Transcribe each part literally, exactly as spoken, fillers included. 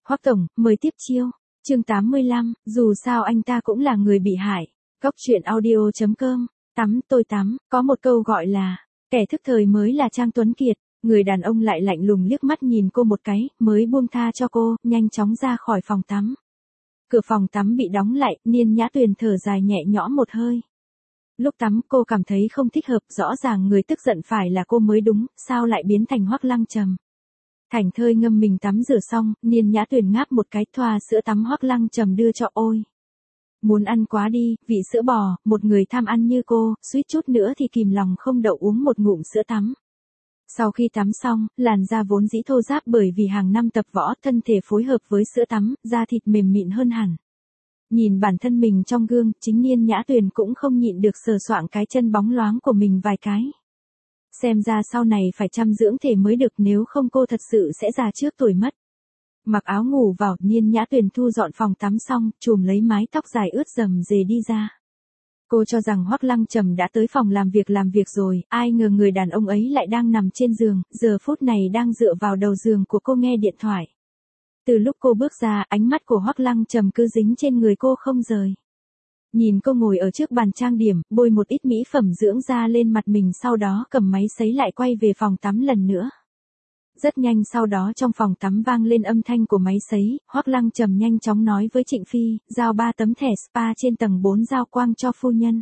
Hoắc tổng, mời tiếp chiêu. Chương tám mươi lăm, dù sao anh ta cũng là người bị hại. Góc truyện audio chấm com. Tắm tôi tắm, có một câu gọi là, kẻ thức thời mới là Trang Tuấn Kiệt. Người đàn ông lại lạnh lùng liếc mắt nhìn cô một cái, mới buông tha cho cô, nhanh chóng ra khỏi phòng tắm. Cửa phòng tắm bị đóng lại, Niên Nhã Tuyền thở dài nhẹ nhõm một hơi. Lúc tắm cô cảm thấy không thích hợp, rõ ràng người tức giận phải là cô mới đúng, sao lại biến thành Hoắc Lăng Trầm. Thảnh thơi ngâm mình tắm rửa xong, Niên Nhã Tuyền ngáp một cái, thoa sữa tắm Hoắc Lăng Trầm đưa cho. Ôi, muốn ăn quá đi, vị sữa bò, một người tham ăn như cô, suýt chút nữa thì kìm lòng không đậu uống một ngụm sữa tắm. Sau khi tắm xong, làn da vốn dĩ thô ráp bởi vì hàng năm tập võ, thân thể phối hợp với sữa tắm, da thịt mềm mịn hơn hẳn. Nhìn bản thân mình trong gương, chính Niên Nhã Tuyền cũng không nhịn được sờ soạng cái chân bóng loáng của mình vài cái. Xem ra sau này phải chăm dưỡng thể mới được, nếu không cô thật sự sẽ già trước tuổi mất. Mặc áo ngủ vào, Niên Nhã Tuyền thu dọn phòng tắm xong, chùm lấy mái tóc dài ướt rầm rề đi ra. Cô cho rằng Hoắc Lăng Trầm đã tới phòng làm việc làm việc rồi, ai ngờ người đàn ông ấy lại đang nằm trên giường, giờ phút này đang dựa vào đầu giường của cô nghe điện thoại. Từ lúc cô bước ra, ánh mắt của Hoắc Lăng Trầm cứ dính trên người cô không rời. Nhìn cô ngồi ở trước bàn trang điểm, bôi một ít mỹ phẩm dưỡng da lên mặt mình, sau đó cầm máy sấy lại quay về phòng tắm lần nữa. Rất nhanh sau đó trong phòng tắm vang lên âm thanh của máy sấy, Hoắc Lăng Trầm nhanh chóng nói với Trịnh Phi, giao ba tấm thẻ spa trên tầng bốn giao quang cho phu nhân.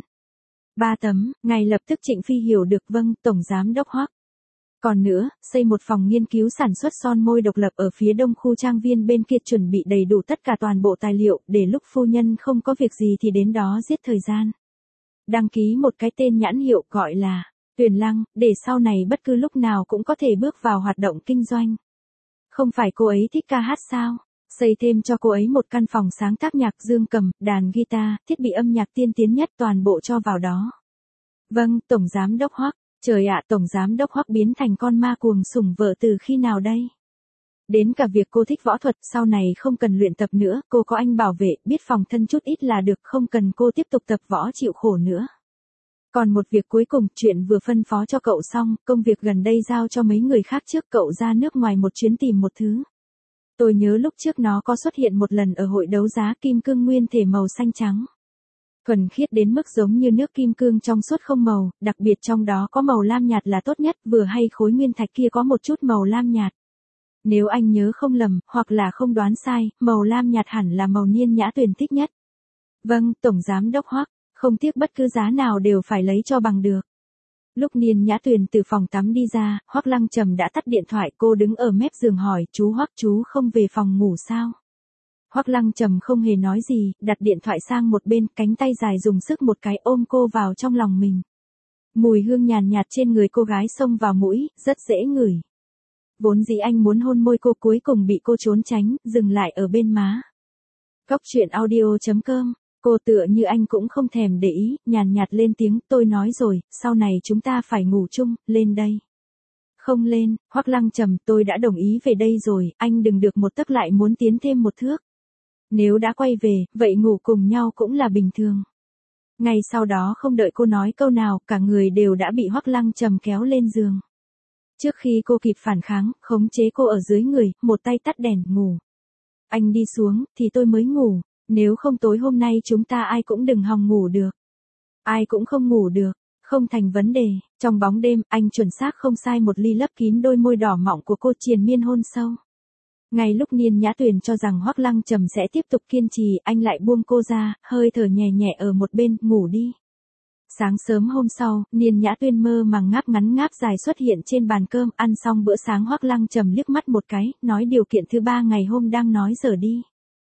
Ba tấm, ngay lập tức Trịnh Phi hiểu được, vâng, tổng giám đốc Hoắc. Còn nữa, xây một phòng nghiên cứu sản xuất son môi độc lập ở phía đông khu trang viên bên kia, chuẩn bị đầy đủ tất cả toàn bộ tài liệu, để lúc phu nhân không có việc gì thì đến đó giết thời gian. Đăng ký một cái tên nhãn hiệu gọi là Tuyền Lăng, để sau này bất cứ lúc nào cũng có thể bước vào hoạt động kinh doanh. Không phải cô ấy thích ca hát sao? Xây thêm cho cô ấy một căn phòng sáng tác nhạc, dương cầm, đàn guitar, thiết bị âm nhạc tiên tiến nhất, toàn bộ cho vào đó. Vâng, tổng giám đốc Hoắc. Trời ạ, tổng giám đốc Hoắc biến thành con ma cuồng sủng vợ từ khi nào đây? Đến cả việc cô thích võ thuật, sau này không cần luyện tập nữa, cô có anh bảo vệ, biết phòng thân chút ít là được, không cần cô tiếp tục tập võ chịu khổ nữa. Còn một việc cuối cùng, chuyện vừa phân phó cho cậu xong, công việc gần đây giao cho mấy người khác trước, cậu ra nước ngoài một chuyến tìm một thứ. Tôi nhớ lúc trước nó có xuất hiện một lần ở hội đấu giá kim cương nguyên thể màu xanh trắng. Thuần khiết đến mức giống như nước kim cương trong suốt không màu, đặc biệt trong đó có màu lam nhạt là tốt nhất, vừa hay khối nguyên thạch kia có một chút màu lam nhạt. Nếu anh nhớ không lầm, hoặc là không đoán sai, màu lam nhạt hẳn là màu Niên Nhã Tuyền thích nhất. Vâng, tổng giám đốc Hoắc, không tiếc bất cứ giá nào đều phải lấy cho bằng được. Lúc Niên Nhã Tuyền từ phòng tắm đi ra, Hoắc Lăng Trầm đã tắt điện thoại, cô đứng ở mép giường hỏi, chú Hoắc, chú không về phòng ngủ sao? Hoắc Lăng Trầm không hề nói gì, đặt điện thoại sang một bên, cánh tay dài dùng sức một cái ôm cô vào trong lòng mình. Mùi hương nhàn nhạt trên người cô gái xông vào mũi, rất dễ ngửi. Vốn dĩ anh muốn hôn môi cô, cuối cùng bị cô trốn tránh, dừng lại ở bên má. Góc truyện audio chấm com. Cô tựa như anh cũng không thèm để ý, nhàn nhạt lên tiếng, tôi nói rồi, sau này chúng ta phải ngủ chung, lên đây. Không lên, Hoắc Lăng Trầm, tôi đã đồng ý về đây rồi, anh đừng được một tấc lại muốn tiến thêm một thước. Nếu đã quay về, vậy ngủ cùng nhau cũng là bình thường. Ngay sau đó không đợi cô nói câu nào, cả người đều đã bị Hoắc Lăng Trầm kéo lên giường. Trước khi cô kịp phản kháng, khống chế cô ở dưới người, một tay tắt đèn, ngủ. Anh đi xuống, thì tôi mới ngủ, nếu không tối hôm nay chúng ta ai cũng đừng hòng ngủ được. Ai cũng không ngủ được, không thành vấn đề. Trong bóng đêm, anh chuẩn xác không sai một ly lấp kín đôi môi đỏ mọng của cô, triền miên hôn sâu. Ngay lúc Niên Nhã Tuyền cho rằng Hoắc Lăng Trầm sẽ tiếp tục kiên trì, anh lại buông cô ra, hơi thở nhẹ nhẹ ở một bên, ngủ đi. Sáng sớm hôm sau, Niên Nhã Tuyền mơ màng ngáp ngắn ngáp dài xuất hiện trên bàn cơm, ăn xong bữa sáng Hoắc Lăng Trầm liếc mắt một cái, nói điều kiện thứ ba ngày hôm đang nói giờ đi.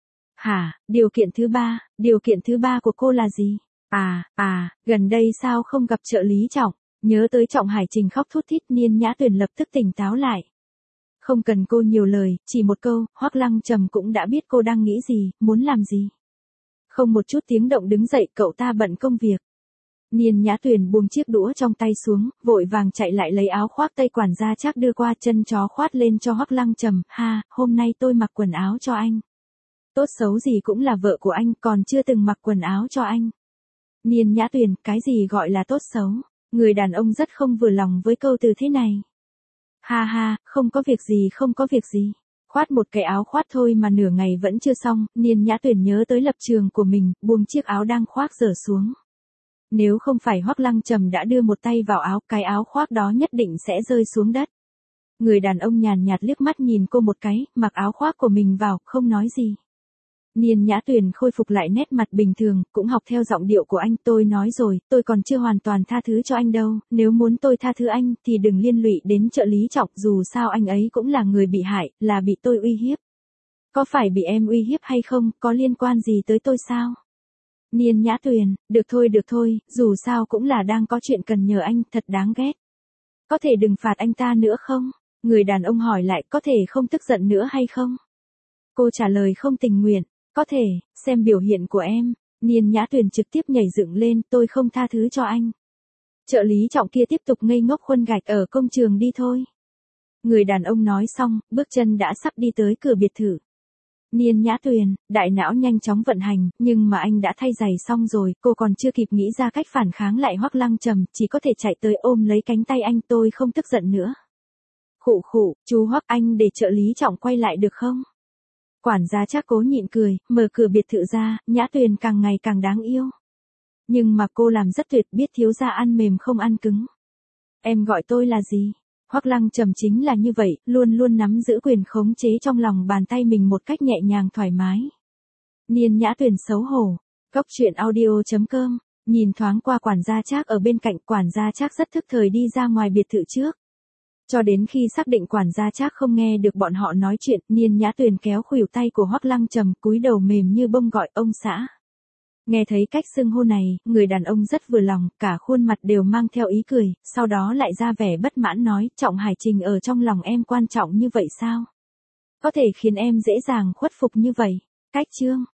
Hả, điều kiện thứ ba, điều kiện thứ ba của cô là gì? À, à, gần đây sao không gặp trợ lý Trọng, nhớ tới Trọng Hải Trình khóc thút thít, Niên Nhã Tuyền lập tức tỉnh táo lại. Không cần cô nhiều lời, chỉ một câu, Hoắc Lăng Trầm cũng đã biết cô đang nghĩ gì, muốn làm gì. Không một chút tiếng động đứng dậy, cậu ta bận công việc. Niên Nhã Tuyền buông chiếc đũa trong tay xuống, vội vàng chạy lại lấy áo khoác tây quản gia Trác đưa qua, chân chó khoát lên cho Hoắc Lăng Trầm, ha, hôm nay tôi mặc quần áo cho anh. Tốt xấu gì cũng là vợ của anh, còn chưa từng mặc quần áo cho anh. Niên Nhã Tuyền, cái gì gọi là tốt xấu? Người đàn ông rất không vừa lòng với câu từ thế này. Ha ha, không có việc gì không có việc gì. Khoát một cái áo khoát thôi mà nửa ngày vẫn chưa xong, Niên Nhã Tuyền nhớ tới lập trường của mình, buông chiếc áo đang khoác dở xuống. Nếu không phải Hoắc Lăng Trầm đã đưa một tay vào áo, cái áo khoác đó nhất định sẽ rơi xuống đất. Người đàn ông nhàn nhạt liếc mắt nhìn cô một cái, mặc áo khoác của mình vào, không nói gì. Niên Nhã Tuyền khôi phục lại nét mặt bình thường, cũng học theo giọng điệu của anh. Tôi nói rồi, tôi còn chưa hoàn toàn tha thứ cho anh đâu, nếu muốn tôi tha thứ anh, thì đừng liên lụy đến trợ lý Trọng, dù sao anh ấy cũng là người bị hại, là bị tôi uy hiếp. Có phải bị em uy hiếp hay không, có liên quan gì tới tôi sao? Niên Nhã Tuyền, được thôi được thôi, dù sao cũng là đang có chuyện cần nhờ anh, thật đáng ghét. Có thể đừng phạt anh ta nữa không? Người đàn ông hỏi lại, có thể không tức giận nữa hay không? Cô trả lời không tình nguyện, có thể, xem biểu hiện của em. Niên Nhã Tuyền trực tiếp nhảy dựng lên, tôi không tha thứ cho anh. Trợ lý Trọng kia tiếp tục ngây ngốc khuân gạch, ở công trường đi thôi. Người đàn ông nói xong, bước chân đã sắp đi tới cửa biệt thự. Niên Nhã Tuyền, đại não nhanh chóng vận hành, nhưng mà anh đã thay giày xong rồi, cô còn chưa kịp nghĩ ra cách phản kháng lại Hoắc Lăng Trầm, chỉ có thể chạy tới ôm lấy cánh tay anh. Tôi không tức giận nữa. Khụ khụ, chú Hoắc, anh để trợ lý Trọng quay lại được không? Quản gia Trác cố nhịn cười, mở cửa biệt thự ra. Nhã Tuyền càng ngày càng đáng yêu. Nhưng mà cô làm rất tuyệt, biết thiếu gia ăn mềm không ăn cứng. Em gọi tôi là gì? Hoắc Lăng Trầm chính là như vậy, luôn luôn nắm giữ quyền khống chế trong lòng bàn tay mình một cách nhẹ nhàng thoải mái. Niên Nhã Tuyền xấu hổ. Cốc truyện audio chấm com. Nhìn thoáng qua quản gia Trác ở bên cạnh, quản gia Trác rất thức thời đi ra ngoài biệt thự trước. Cho đến khi xác định quản gia Trác không nghe được bọn họ nói chuyện, Niên Nhã Tuyền kéo khuỷu tay của Hoắc Lăng Trầm, cúi đầu mềm như bông gọi ông xã. Nghe thấy cách xưng hô này, người đàn ông rất vừa lòng, cả khuôn mặt đều mang theo ý cười, sau đó lại ra vẻ bất mãn nói, Trọng Hải Trình ở trong lòng em quan trọng như vậy sao? Có thể khiến em dễ dàng khuất phục như vậy? Cách chương